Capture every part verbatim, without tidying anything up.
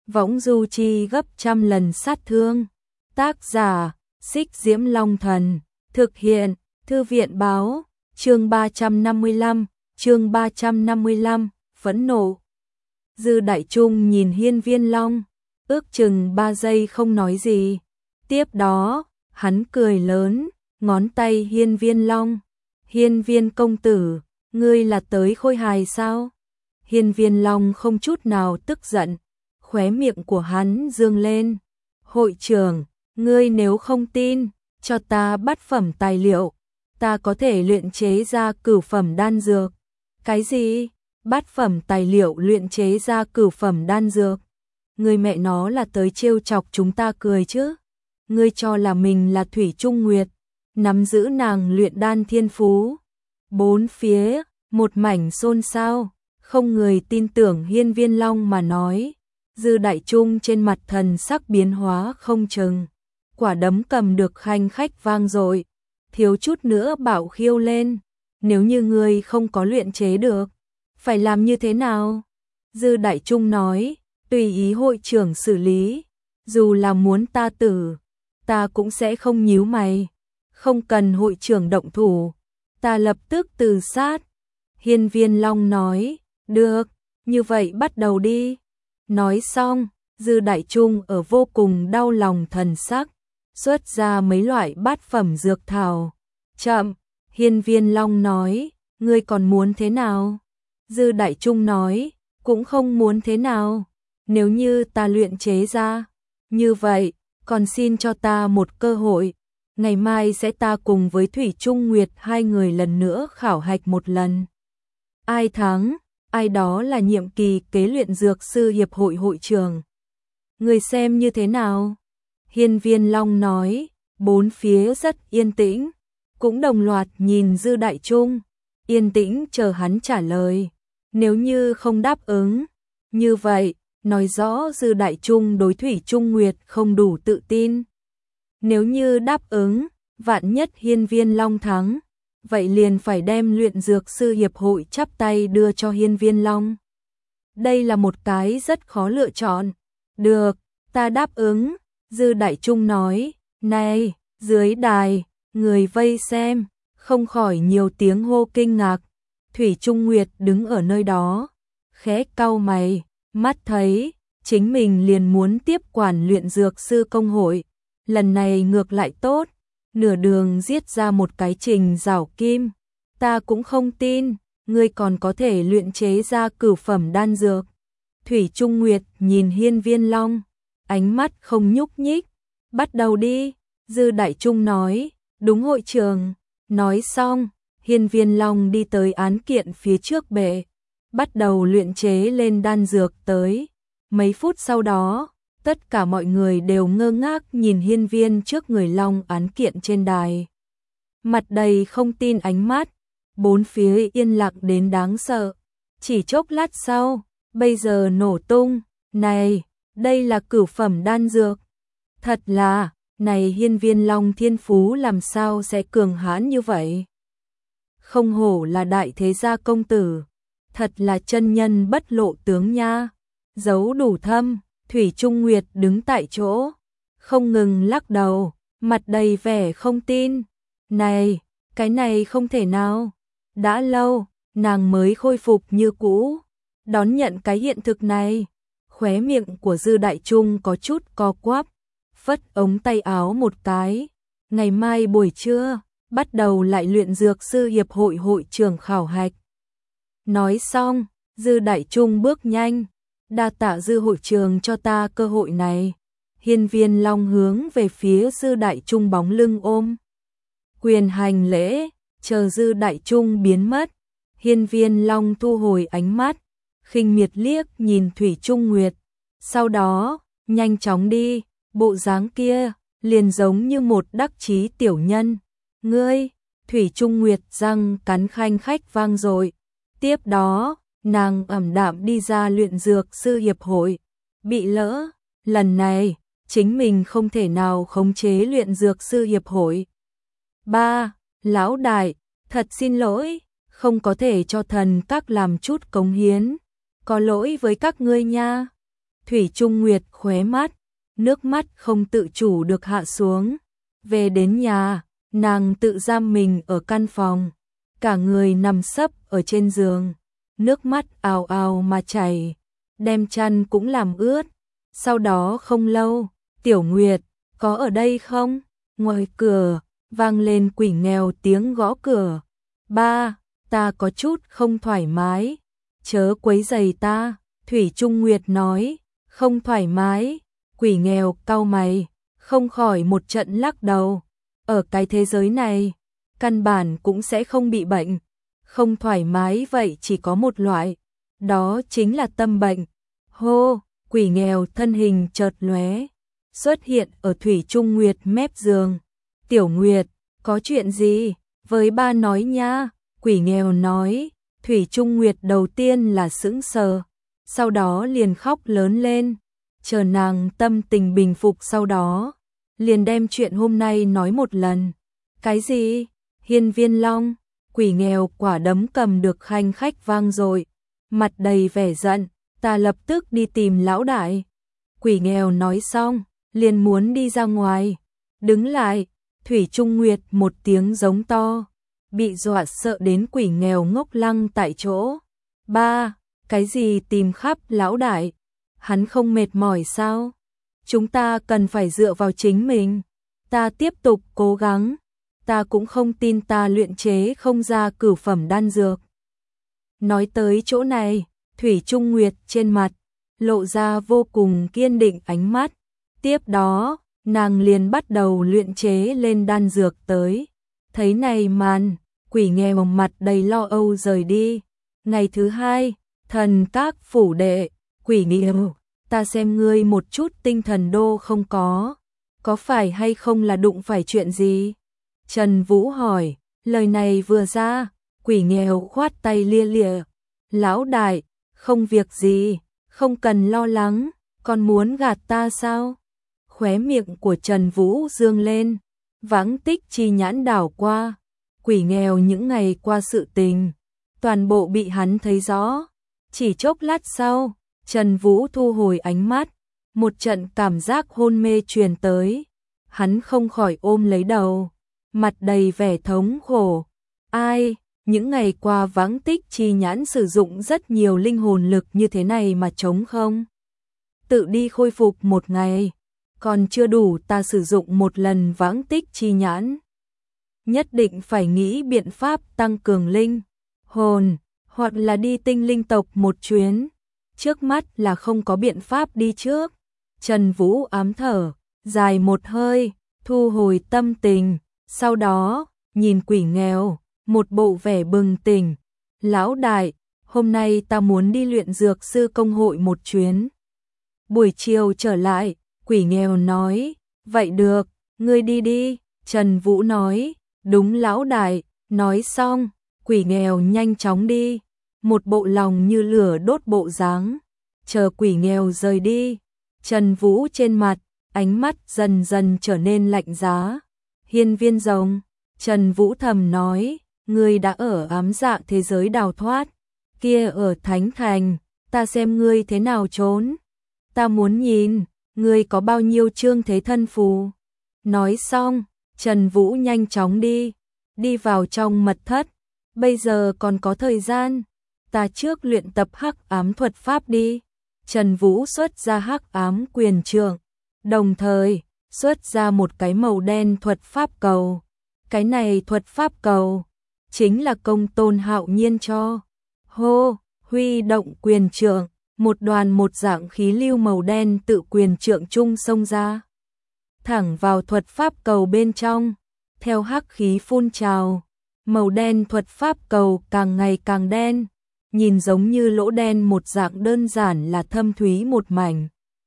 võng du chi gấp trăm lần sát thương. Tác giả, Xích Diễm Long Thần, thực hiện, Thư viện báo, chương ba trăm năm mươi lăm, chương ba trăm năm mươi lăm, phẫn nộ. Dư Đại Trung nhìn Hiên Viên Long, ước chừng ba giây không nói gì. Tiếp đó, hắn cười lớn, ngón tay Hiên Viên Long. Hiên Viên công tử, ngươi là tới khôi hài sao? Hiên Viên Long không chút nào tức giận, khóe miệng của hắn dương lên. Hội trưởng, ngươi nếu không tin, cho ta bát phẩm tài liệu, ta có thể luyện chế ra cửu phẩm đan dược. Cái gì? Bát phẩm tài liệu luyện chế ra cửu phẩm đan dược? Ngươi mẹ nó là tới trêu chọc chúng ta cười chứ? Ngươi cho là mình là Thủy Trung Nguyệt, nắm giữ nàng luyện đan thiên phú. Bốn phía, một mảnh xôn xao, không người tin tưởng Hiên Viên Long mà nói. Dư Đại Trung trên mặt thần sắc biến hóa không chừng, quả đấm cầm được khanh khách vang dội, thiếu chút nữa bảo khiêu lên. Nếu như ngươi không có luyện chế được, phải làm như thế nào? Dư Đại Trung nói, tùy ý hội trưởng xử lý, dù là muốn ta tử, ta cũng sẽ không nhíu mày, không cần hội trưởng động thủ, ta lập tức từ sát. Hiên Viên Long nói, được, như vậy bắt đầu đi. Nói xong, Dư Đại Trung ở vô cùng đau lòng thần sắc, xuất ra mấy loại bát phẩm dược thảo. Chậm, Hiên Viên Long nói, ngươi còn muốn thế nào? Dư Đại Trung nói, cũng không muốn thế nào, nếu như ta luyện chế ra. Như vậy, còn xin cho ta một cơ hội, ngày mai sẽ ta cùng với Thủy Trung Nguyệt hai người lần nữa khảo hạch một lần. Ai thắng, ai đó là nhiệm kỳ kế luyện dược sư hiệp hội hội trưởng. Người xem như thế nào? Hiên Viên Long nói, bốn phía rất yên tĩnh, cũng đồng loạt nhìn Dư Đại Trung, yên tĩnh chờ hắn trả lời. Nếu như không đáp ứng, như vậy, nói rõ Dư Đại Trung đối Thủy Trung Nguyệt không đủ tự tin. Nếu như đáp ứng, vạn nhất Hiên Viên Long thắng, vậy liền phải đem luyện dược sư hiệp hội chắp tay đưa cho Hiên Viên Long. Đây là một cái rất khó lựa chọn. Được, ta đáp ứng, Dư Đại Trung nói. Này, dưới đài, người vây xem, không khỏi nhiều tiếng hô kinh ngạc. Thủy Trung Nguyệt đứng ở nơi đó, khẽ cau mày, mắt thấy, chính mình liền muốn tiếp quản luyện dược sư công hội. Lần này ngược lại tốt, nửa đường giết ra một cái Trình Giảo Kim. Ta cũng không tin, ngươi còn có thể luyện chế ra cửu phẩm đan dược. Thủy Trung Nguyệt nhìn Hiên Viên Long, ánh mắt không nhúc nhích. Bắt đầu đi, Dư Đại Trung nói, đúng hội trường. Nói xong, Hiên Viên Long đi tới án kiện phía trước bệ, bắt đầu luyện chế lên đan dược tới. Mấy phút sau đó, tất cả mọi người đều ngơ ngác nhìn Hiên Viên trước người Long án kiện trên đài. Mặt đầy không tin ánh mắt, bốn phía yên lặng đến đáng sợ. Chỉ chốc lát sau, bây giờ nổ tung, này, đây là cửu phẩm đan dược. Thật là, này Hiên Viên Long thiên phú làm sao sẽ cường hãn như vậy? Không hổ là đại thế gia công tử, thật là chân nhân bất lộ tướng nha, giấu đủ thâm. Thủy Trung Nguyệt đứng tại chỗ, không ngừng lắc đầu, mặt đầy vẻ không tin. Này, cái này không thể nào. Đã lâu, nàng mới khôi phục như cũ, đón nhận cái hiện thực này. Khóe miệng của Dư Đại Trung có chút co quắp, phất ống tay áo một cái. Ngày mai buổi trưa, bắt đầu lại luyện dược sư hiệp hội hội trưởng khảo hạch. Nói xong, Dư Đại Trung bước nhanh. Đa tạ Dư hội trường cho ta cơ hội này. Hiên Viên Long hướng về phía Dư Đại Trung bóng lưng ôm quyền hành lễ, chờ Dư Đại Trung biến mất. Hiên Viên Long thu hồi ánh mắt, khinh miệt liếc nhìn Thủy Trung Nguyệt, sau đó, nhanh chóng đi, bộ dáng kia, liền giống như một đắc chí tiểu nhân. Ngươi, Thủy Trung Nguyệt răng cắn khanh khách vang dội. Tiếp đó, nàng ẩm đạm đi ra luyện dược sư hiệp hội. Bị lỡ, lần này, chính mình không thể nào khống chế luyện dược sư hiệp hội. Ba, lão đại, thật xin lỗi, không có thể cho thần các làm chút cống hiến. Có lỗi với các ngươi nha. Thủy Trung Nguyệt khóe mắt, nước mắt không tự chủ được hạ xuống. Về đến nhà, nàng tự giam mình ở căn phòng, cả người nằm sấp ở trên giường, nước mắt ào ào mà chảy, đem chăn cũng làm ướt. Sau đó không lâu, Tiểu Nguyệt, có ở đây không? Ngoài cửa, vang lên quỷ nghèo tiếng gõ cửa. Ba, ta có chút không thoải mái, chớ quấy rầy ta. Thủy Trung Nguyệt nói, không thoải mái. Quỷ nghèo cau mày, không khỏi một trận lắc đầu. Ở cái thế giới này, căn bản cũng sẽ không bị bệnh. Không thoải mái vậy chỉ có một loại, đó chính là tâm bệnh. Hô, quỷ nghèo thân hình chợt lóe, xuất hiện ở Thủy Trung Nguyệt mép giường. Tiểu Nguyệt, có chuyện gì? Với ba nói nha. Quỷ nghèo nói. Thủy Trung Nguyệt đầu tiên là sững sờ, sau đó liền khóc lớn lên. Chờ nàng tâm tình bình phục sau đó, liền đem chuyện hôm nay nói một lần. Cái gì? Hiên Viên Long? Quỷ nghèo quả đấm cầm được khanh khách vang dội, mặt đầy vẻ giận. Ta lập tức đi tìm lão đại. Quỷ nghèo nói xong, liền muốn đi ra ngoài. Đứng lại. Thủy Trung Nguyệt một tiếng giống to, bị dọa sợ đến quỷ nghèo ngốc lăng tại chỗ. Ba, cái gì tìm khắp lão đại? Hắn không mệt mỏi sao? Chúng ta cần phải dựa vào chính mình. Ta tiếp tục cố gắng. Ta cũng không tin ta luyện chế không ra cửu phẩm đan dược. Nói tới chỗ này, Thủy Trung Nguyệt trên mặt lộ ra vô cùng kiên định ánh mắt. Tiếp đó, nàng liền bắt đầu luyện chế lên đan dược tới. Thấy này màn, quỷ nghèo mặt đầy lo âu rời đi. Ngày thứ hai, thần các phủ đệ. Quỷ nghèo, ta xem ngươi một chút tinh thần đô không có. Có phải hay không là đụng phải chuyện gì? Trần Vũ hỏi. Lời này vừa ra, quỷ nghèo khoát tay lia lịa. Lão đại, không việc gì, không cần lo lắng, con muốn gạt ta sao? Khóe miệng của Trần Vũ dương lên, vãng tích chi nhãn đảo qua. Quỷ nghèo những ngày qua sự tình, toàn bộ bị hắn thấy rõ. Chỉ chốc lát sau, Trần Vũ thu hồi ánh mắt, một trận cảm giác hôn mê truyền tới. Hắn không khỏi ôm lấy đầu, mặt đầy vẻ thống khổ. Ai, những ngày qua vãng tích chi nhãn sử dụng rất nhiều linh hồn lực như thế này mà trống không? Tự đi khôi phục một ngày, còn chưa đủ ta sử dụng một lần vãng tích chi nhãn. Nhất định phải nghĩ biện pháp tăng cường linh hồn, hoặc là đi tinh linh tộc một chuyến. Trước mắt là không có biện pháp đi trước. Trần Vũ ám thở, dài một hơi, thu hồi tâm tình, sau đó, nhìn quỷ nghèo, một bộ vẻ bừng tỉnh. Lão đại, hôm nay ta muốn đi luyện dược sư công hội một chuyến. Buổi chiều trở lại, quỷ nghèo nói, vậy được, ngươi đi đi. Trần Vũ nói, đúng lão đại. Nói xong, quỷ nghèo nhanh chóng đi, một bộ lòng như lửa đốt bộ dáng. Chờ quỷ nghèo rời đi, Trần Vũ trên mặt, ánh mắt dần dần trở nên lạnh giá. Hiên Viên Rồng, Trần Vũ thầm nói, ngươi đã ở ám dạ thế giới đào thoát, kia ở Thánh Thành, ta xem ngươi thế nào trốn. Ta muốn nhìn, ngươi có bao nhiêu chương thế thân phù. Nói xong, Trần Vũ nhanh chóng đi, đi vào trong mật thất. Bây giờ còn có thời gian, ta trước luyện tập hắc ám thuật pháp đi. Trần Vũ xuất ra hắc ám quyền trượng, đồng thời xuất ra một cái màu đen thuật pháp cầu. Cái này thuật pháp cầu chính là Công Tôn Hạo Nhiên cho. Hô, huy động quyền trượng, một đoàn một dạng khí lưu màu đen tự quyền trượng trung xông ra, thẳng vào thuật pháp cầu bên trong. Theo hắc khí phun trào, màu đen thuật pháp cầu càng ngày càng đen, nhìn giống như lỗ đen một dạng, đơn giản là thâm thúy một mảnh.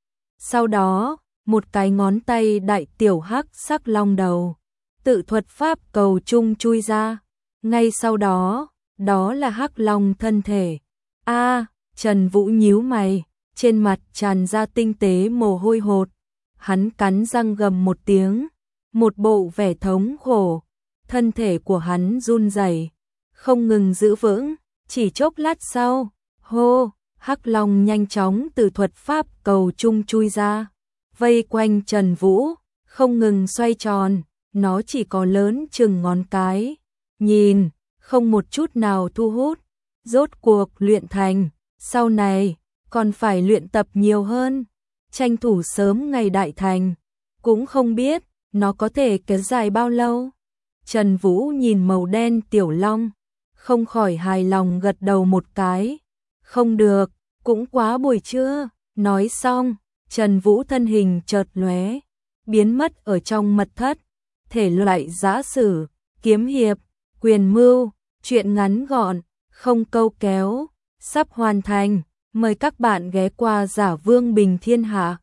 Sau đó, một cái ngón tay đại tiểu hắc sắc long đầu tự thuật pháp cầu trung chui ra. Ngay sau đó, đó là hắc long thân thể. A, Trần Vũ nhíu mày, trên mặt tràn ra tinh tế mồ hôi hột. Hắn cắn răng gầm một tiếng, một bộ vẻ thống khổ. Thân thể của hắn run rẩy, không ngừng giữ vững. Chỉ chốc lát sau, hô, Hắc Long nhanh chóng từ thuật pháp cầu trung chui ra, vây quanh Trần Vũ, không ngừng xoay tròn, nó chỉ có lớn chừng ngón cái, nhìn, không một chút nào thu hút, rốt cuộc luyện thành, sau này, còn phải luyện tập nhiều hơn, tranh thủ sớm ngày đại thành, cũng không biết, nó có thể kéo dài bao lâu. Trần Vũ nhìn màu đen tiểu long, không khỏi hài lòng gật đầu một cái, không được, cũng quá buổi trưa, nói xong, Trần Vũ thân hình chợt lóe, biến mất ở trong mật thất, thể loại giã sử, kiếm hiệp, quyền mưu, truyện ngắn gọn, không câu kéo, sắp hoàn thành, mời các bạn ghé qua Giả Vương Bình Thiên Hạ.